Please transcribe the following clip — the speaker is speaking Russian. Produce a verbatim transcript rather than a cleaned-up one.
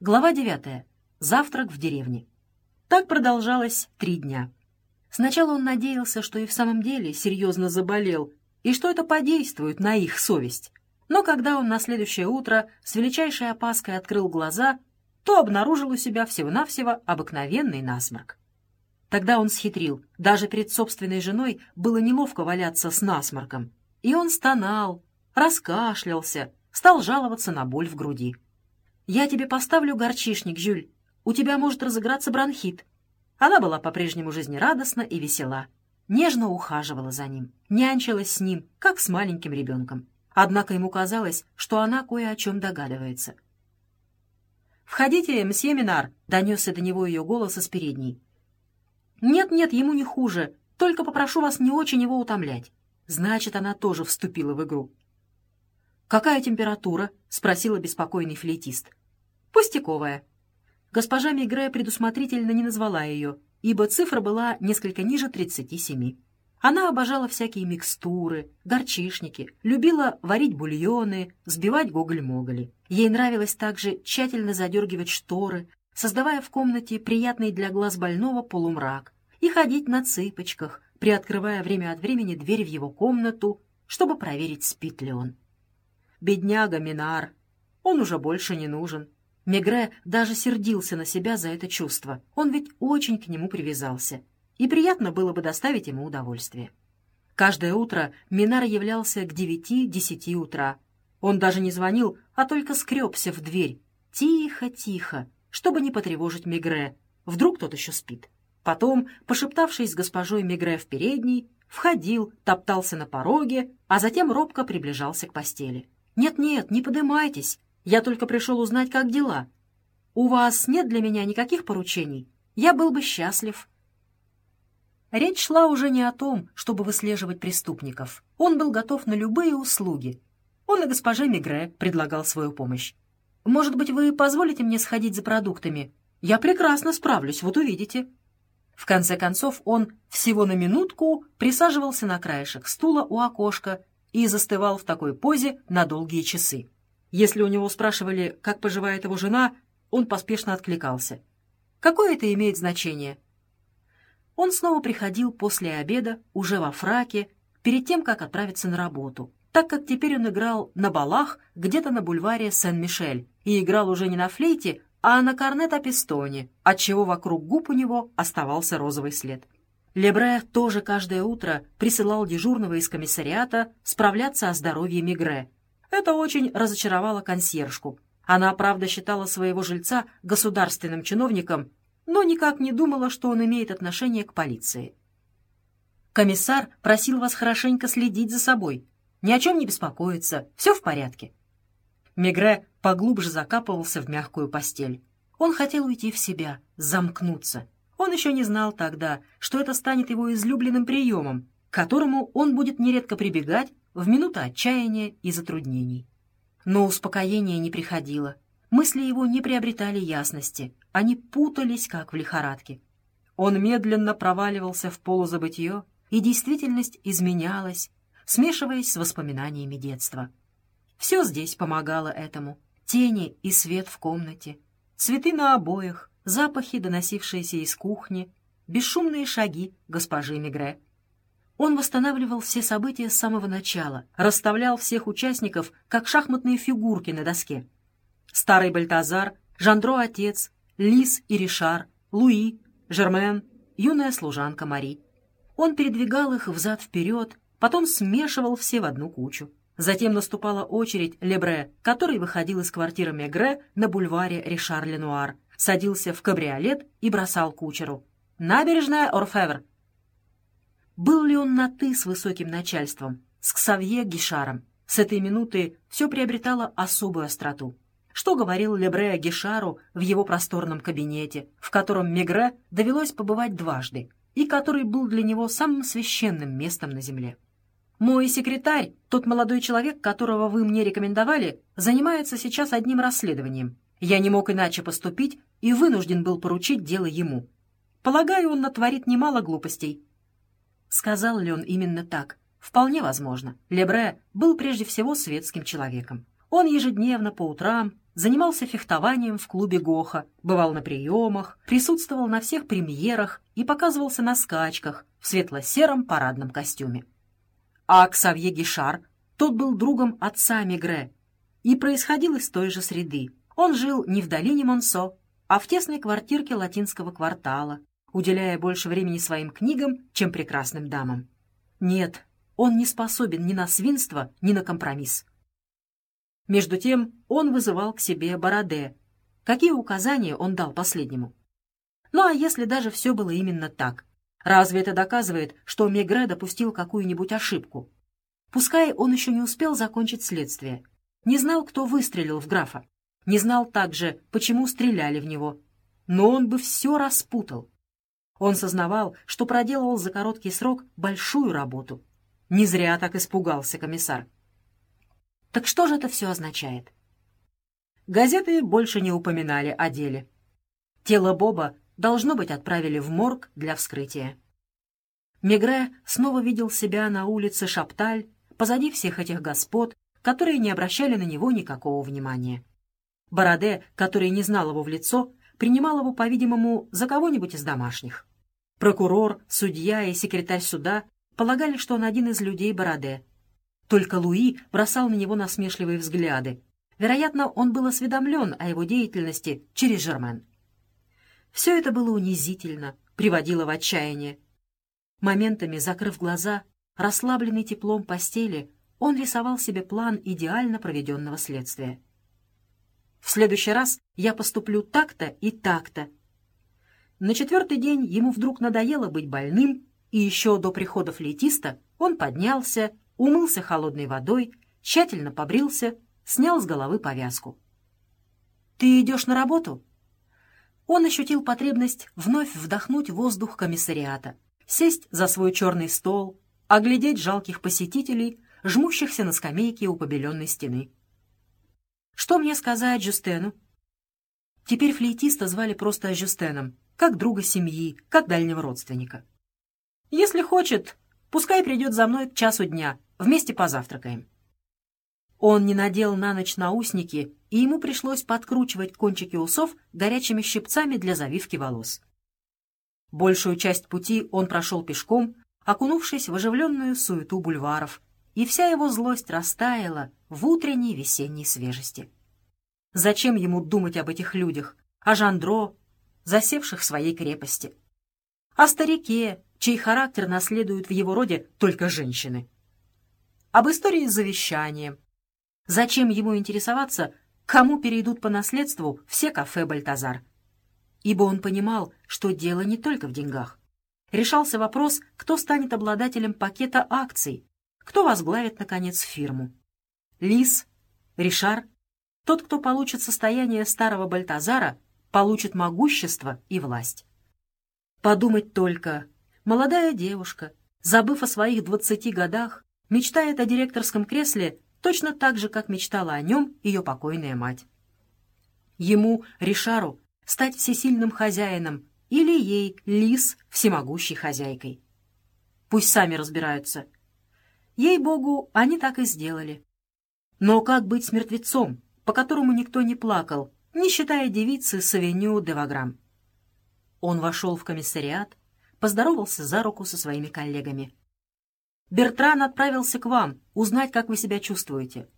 Глава девятая. Завтрак в деревне. Так продолжалось три дня. Сначала он надеялся, что и в самом деле серьезно заболел, и что это подействует на их совесть. Но когда он на следующее утро с величайшей опаской открыл глаза, то обнаружил у себя всего-навсего обыкновенный насморк. Тогда он схитрил. Даже перед собственной женой было неловко валяться с насморком. И он стонал, раскашлялся, стал жаловаться на боль в груди. «Я тебе поставлю горчишник, Жюль. У тебя может разыграться бронхит». Она была по-прежнему жизнерадостна и весела. Нежно ухаживала за ним, нянчилась с ним, как с маленьким ребенком. Однако ему казалось, что она кое о чем догадывается. «Входите, мсье Минар», — донесся до него ее голос из передней. «Нет-нет, ему не хуже, только попрошу вас не очень его утомлять». Значит, она тоже вступила в игру. «Какая температура?» — спросил обеспокоенный флейтист. «Пустяковая». Госпожа Мегре предусмотрительно не назвала ее, ибо цифра была несколько ниже тридцати семи. Она обожала всякие микстуры, горчишники, любила варить бульоны, взбивать гоголь-моголи. Ей нравилось также тщательно задергивать шторы, создавая в комнате приятный для глаз больного полумрак, и ходить на цыпочках, приоткрывая время от времени дверь в его комнату, чтобы проверить, спит ли он. Бедняга Минар, он уже больше не нужен. Мегре даже сердился на себя за это чувство. Он ведь очень к нему привязался, и приятно было бы доставить ему удовольствие. Каждое утро Минар являлся к девяти-десяти утра. Он даже не звонил, а только скребся в дверь. Тихо-тихо, чтобы не потревожить Мегре. Вдруг тот еще спит. Потом, пошептавшись с госпожой Мегре в передней, входил, топтался на пороге, а затем робко приближался к постели. «Нет-нет, не подымайтесь. Я только пришел узнать, как дела. У вас нет для меня никаких поручений? Я был бы счастлив». Речь шла уже не о том, чтобы выслеживать преступников. Он был готов на любые услуги. Он и госпоже Мегре предлагал свою помощь. «Может быть, вы позволите мне сходить за продуктами? Я прекрасно справлюсь, вот увидите». В конце концов, он всего на минутку присаживался на краешек стула у окошка и застывал в такой позе на долгие часы. Если у него спрашивали, как поживает его жена, он поспешно откликался. Какое это имеет значение? Он снова приходил после обеда, уже во фраке, перед тем, как отправиться на работу, так как теперь он играл на балах где-то на бульваре Сен-Мишель и играл уже не на флейте, а на корнет-а-пистоне, отчего вокруг губ у него оставался розовый след. Лебре тоже каждое утро присылал дежурного из комиссариата справляться о здоровье Мегре. Это очень разочаровало консьержку. Она, правда, считала своего жильца государственным чиновником, но никак не думала, что он имеет отношение к полиции. «Комиссар просил вас хорошенько следить за собой. Ни о чем не беспокоиться, все в порядке». Мегре поглубже закапывался в мягкую постель. Он хотел уйти в себя, замкнуться. Он еще не знал тогда, что это станет его излюбленным приемом, к которому он будет нередко прибегать в минуты отчаяния и затруднений. Но успокоение не приходило. Мысли его не приобретали ясности, они путались, как в лихорадке. Он медленно проваливался в полузабытье, и действительность изменялась, смешиваясь с воспоминаниями детства. Все здесь помогало этому. Тени и свет в комнате, цветы на обоях, запахи, доносившиеся из кухни, бесшумные шаги госпожи Мегре. Он восстанавливал все события с самого начала, расставлял всех участников, как шахматные фигурки на доске. Старый Бальтазар, Жандро-отец, Лис и Ришар, Луи, Жермен, юная служанка Мари. Он передвигал их взад-вперед, потом смешивал все в одну кучу. Затем наступала очередь Лебре, который выходил из квартиры Мегре на бульваре Ришар-Ленуар, садился в кабриолет и бросал кучеру: «Набережная Орфевр». Был ли он на «ты» с высоким начальством, с Ксавье Гишаром? С этой минуты все приобретало особую остроту. Что говорил Лебре Гишару в его просторном кабинете, в котором Мегре довелось побывать дважды, и который был для него самым священным местом на земле? «Мой секретарь, тот молодой человек, которого вы мне рекомендовали, занимается сейчас одним расследованием. Я не мог иначе поступить и вынужден был поручить дело ему. Полагаю, он натворит немало глупостей». Сказал ли он именно так? Вполне возможно. Лебре был прежде всего светским человеком. Он ежедневно по утрам занимался фехтованием в клубе Гоха, бывал на приемах, присутствовал на всех премьерах и показывался на скачках в светло-сером парадном костюме. А Ксавье Гишар, тот был другом отца Мегре и происходил из той же среды. Он жил не в долине Монсо, а в тесной квартирке латинского квартала, уделяя больше времени своим книгам, чем прекрасным дамам. Нет, он не способен ни на свинство, ни на компромисс. Между тем он вызывал к себе Бороде. Какие указания он дал последнему? Ну а если даже все было именно так? Разве это доказывает, что Мегре допустил какую-нибудь ошибку? Пускай он еще не успел закончить следствие, не знал, кто выстрелил в графа, не знал также, почему стреляли в него, но он бы все распутал. Он сознавал, что проделывал за короткий срок большую работу. Не зря так испугался комиссар. Так что же это все означает? Газеты больше не упоминали о деле. Тело Боба, должно быть, отправили в морг для вскрытия. Мегре снова видел себя на улице Шапталь, позади всех этих господ, которые не обращали на него никакого внимания. Бороде, который не знал его в лицо, принимал его, по-видимому, за кого-нибудь из домашних. Прокурор, судья и секретарь суда полагали, что он один из людей Бороде. Только Луи бросал на него насмешливые взгляды. Вероятно, он был осведомлен о его деятельности через Жермен. Все это было унизительно, приводило в отчаяние. Моментами, закрыв глаза, расслабленный теплом постели, он рисовал себе план идеально проведенного следствия. В следующий раз я поступлю так-то и так-то. На четвертый день ему вдруг надоело быть больным, и еще до прихода флейтиста он поднялся, умылся холодной водой, тщательно побрился, снял с головы повязку. «Ты идешь на работу?» Он ощутил потребность вновь вдохнуть воздух комиссариата, сесть за свой черный стол, оглядеть жалких посетителей, жмущихся на скамейке у побеленной стены. «Что мне сказать Жюстену?» Теперь флейтиста звали просто Жюстеном, как друга семьи, как дальнего родственника. «Если хочет, пускай придет за мной к часу дня, вместе позавтракаем». Он не надел на ночь наушники, и ему пришлось подкручивать кончики усов горячими щипцами для завивки волос. Большую часть пути он прошел пешком, окунувшись в оживленную суету бульваров, и вся его злость растаяла в утренней весенней свежести. Зачем ему думать об этих людях, о Жандро, засевших в своей крепости, о старике, чей характер наследуют в его роде только женщины, об истории с завещанием? Зачем ему интересоваться, кому перейдут по наследству все кафе «Бальтазар»? Ибо он понимал, что дело не только в деньгах. Решался вопрос, кто станет обладателем пакета акций, кто возглавит, наконец, фирму. Лис, Ришар, тот, кто получит состояние старого Бальтазара, получит могущество и власть. Подумать только, молодая девушка, забыв о своих двадцати годах, мечтает о директорском кресле точно так же, как мечтала о нем ее покойная мать. Ему, Ришару, стать всесильным хозяином или ей, Лис, всемогущей хозяйкой. Пусть сами разбираются. Ей-богу, они так и сделали. Но как быть с мертвецом, по которому никто не плакал, не считая девицы с авеню де Ваграм? Он вошел в комиссариат, поздоровался за руку со своими коллегами. «Бертран отправился к вам, узнать, как вы себя чувствуете.